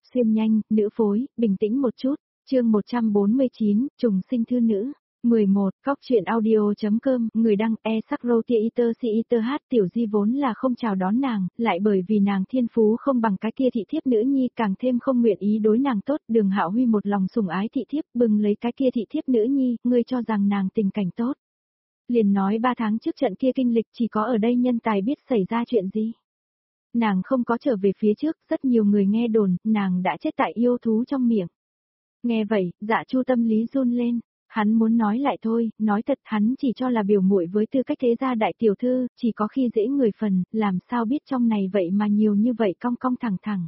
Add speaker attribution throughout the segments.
Speaker 1: xuyên nhanh, nữ phối, bình tĩnh một chút, chương 149, trùng sinh thư nữ. 11, Cóc truyện audio.com, người đăng sắc roti iter si iter hát tiểu di vốn là không chào đón nàng, lại bởi vì nàng thiên phú không bằng cái kia thị thiếp nữ nhi càng thêm không nguyện ý đối nàng tốt, Đường Hạo Huy một lòng sủng ái thị thiếp bừng lấy cái kia thị thiếp nữ nhi, ngươi cho rằng nàng tình cảnh tốt. Liền nói 3 tháng trước trận kia kinh lịch chỉ có ở đây nhân tài biết xảy ra chuyện gì. Nàng không có trở về phía trước, rất nhiều người nghe đồn, nàng đã chết tại yêu thú trong miệng. Nghe vậy, Dạ Chu tâm lý run lên. Hắn muốn nói lại thôi, nói thật hắn chỉ cho là biểu muội với tư cách thế gia đại tiểu thư, chỉ có khi dễ người phần, làm sao biết trong này vậy mà nhiều như vậy cong cong thẳng thẳng.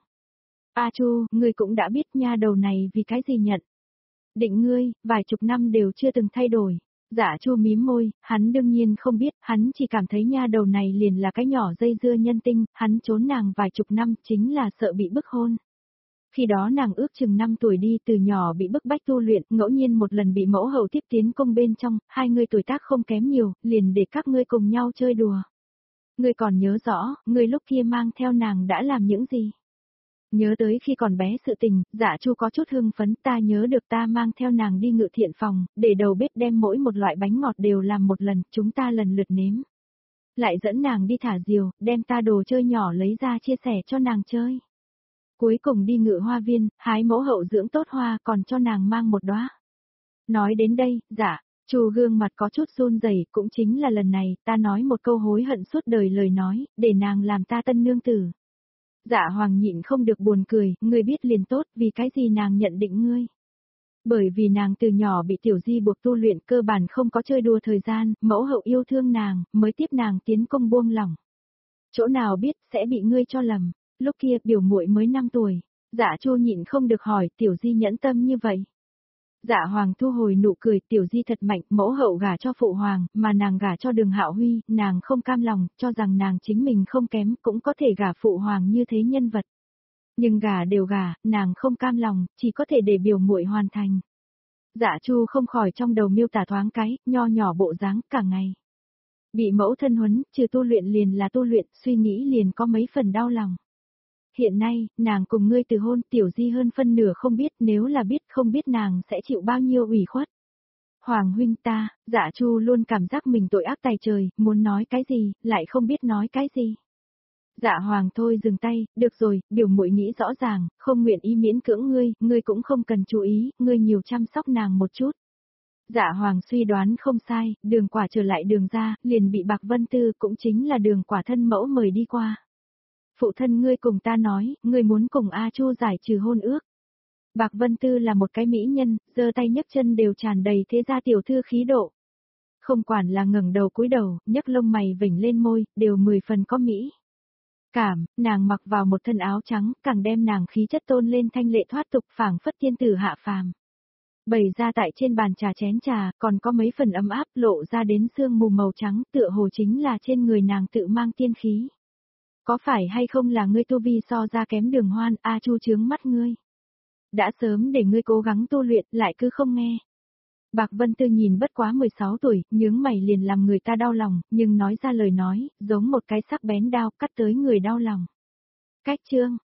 Speaker 1: A Chu, ngươi cũng đã biết nha đầu này vì cái gì nhận. Định ngươi, vài chục năm đều chưa từng thay đổi. Dạ Chu mím môi, hắn đương nhiên không biết, hắn chỉ cảm thấy nha đầu này liền là cái nhỏ dây dưa nhân tinh, hắn trốn nàng vài chục năm chính là sợ bị bức hôn. Khi đó nàng ước chừng 5 tuổi đi từ nhỏ bị bức bách tu luyện, ngẫu nhiên một lần bị mẫu hậu tiếp tiến công bên trong, hai người tuổi tác không kém nhiều, liền để các ngươi cùng nhau chơi đùa. Ngươi còn nhớ rõ, ngươi lúc kia mang theo nàng đã làm những gì? Nhớ tới khi còn bé sự tình, Dạ Chu có chút hưng phấn, ta nhớ được ta mang theo nàng đi ngự thiện phòng, để đầu bếp đem mỗi một loại bánh ngọt đều làm một lần, chúng ta lần lượt nếm. Lại dẫn nàng đi thả diều, đem ta đồ chơi nhỏ lấy ra chia sẻ cho nàng chơi. Cuối cùng đi ngự hoa viên, hái mẫu hậu dưỡng tốt hoa còn cho nàng mang một đóa. Nói đến đây, Dạ Chu gương mặt có chút run rẩy, cũng chính là lần này, ta nói một câu hối hận suốt đời lời nói, để nàng làm ta tân nương tử. Dạ Hoàng nhịn không được buồn cười, ngươi biết liền tốt, vì cái gì nàng nhận định ngươi. Bởi vì nàng từ nhỏ bị tiểu di buộc tu luyện cơ bản không có chơi đùa thời gian, mẫu hậu yêu thương nàng, mới tiếp nàng tiến công buông lỏng. Chỗ nào biết sẽ bị ngươi cho lầm. Lúc kia biểu muội mới 5 tuổi, Dạ Chu nhịn không được hỏi tiểu di nhẫn tâm như vậy. Dạ Hoàng thu hồi nụ cười, tiểu di thật mạnh, mẫu hậu gả cho phụ hoàng, mà nàng gả cho Đường Hạo Huy, nàng không cam lòng, cho rằng nàng chính mình không kém, cũng có thể gả phụ hoàng như thế nhân vật. Nhưng gả đều gả, nàng không cam lòng, chỉ có thể để biểu muội hoàn thành. Dạ Chu không khỏi trong đầu miêu tả thoáng cái, nho nhỏ bộ dáng cả ngày. Bị mẫu thân huấn, trừ tu luyện liền là tu luyện, suy nghĩ liền có mấy phần đau lòng. Hiện nay, nàng cùng ngươi từ hôn, tiểu di hơn phân nửa không biết, nếu là biết không biết nàng sẽ chịu bao nhiêu ủy khuất. Hoàng huynh ta, Dạ Chu luôn cảm giác mình tội ác tày trời, muốn nói cái gì, lại không biết nói cái gì. Dạ Hoàng thôi dừng tay, được rồi, biểu muội nghĩ rõ ràng, không nguyện ý miễn cưỡng ngươi cũng không cần chú ý, ngươi nhiều chăm sóc nàng một chút. Dạ Hoàng suy đoán không sai, Đường Quả trở lại Đường ra, liền bị Bạc Vân Tư cũng chính là Đường Quả thân mẫu mời đi qua. Phụ thân ngươi cùng ta nói, ngươi muốn cùng A Chu giải trừ hôn ước. Bạc Vân Tư là một cái mỹ nhân, giơ tay nhấc chân đều tràn đầy thế gia tiểu thư khí độ. Không quản là ngẩng đầu cúi đầu, nhấc lông mày vểnh lên môi, đều 10 phần có mỹ. Cảm, nàng mặc vào một thân áo trắng, càng đem nàng khí chất tôn lên thanh lệ thoát tục phảng phất thiên tử hạ phàm. Bày ra tại trên bàn trà chén trà, còn có mấy phần ấm áp lộ ra đến sương mù màu trắng, tựa hồ chính là trên người nàng tự mang tiên khí. Có phải hay không là ngươi tu vi so ra kém Đường Hoan, A Chu chướng mắt ngươi. Đã sớm để ngươi cố gắng tu luyện, lại cứ không nghe. Bạc Vân Tư nhìn bất quá 16 tuổi, nhướng mày liền làm người ta đau lòng, nhưng nói ra lời nói, giống một cái sắc bén đao cắt tới người đau lòng. Cách chương,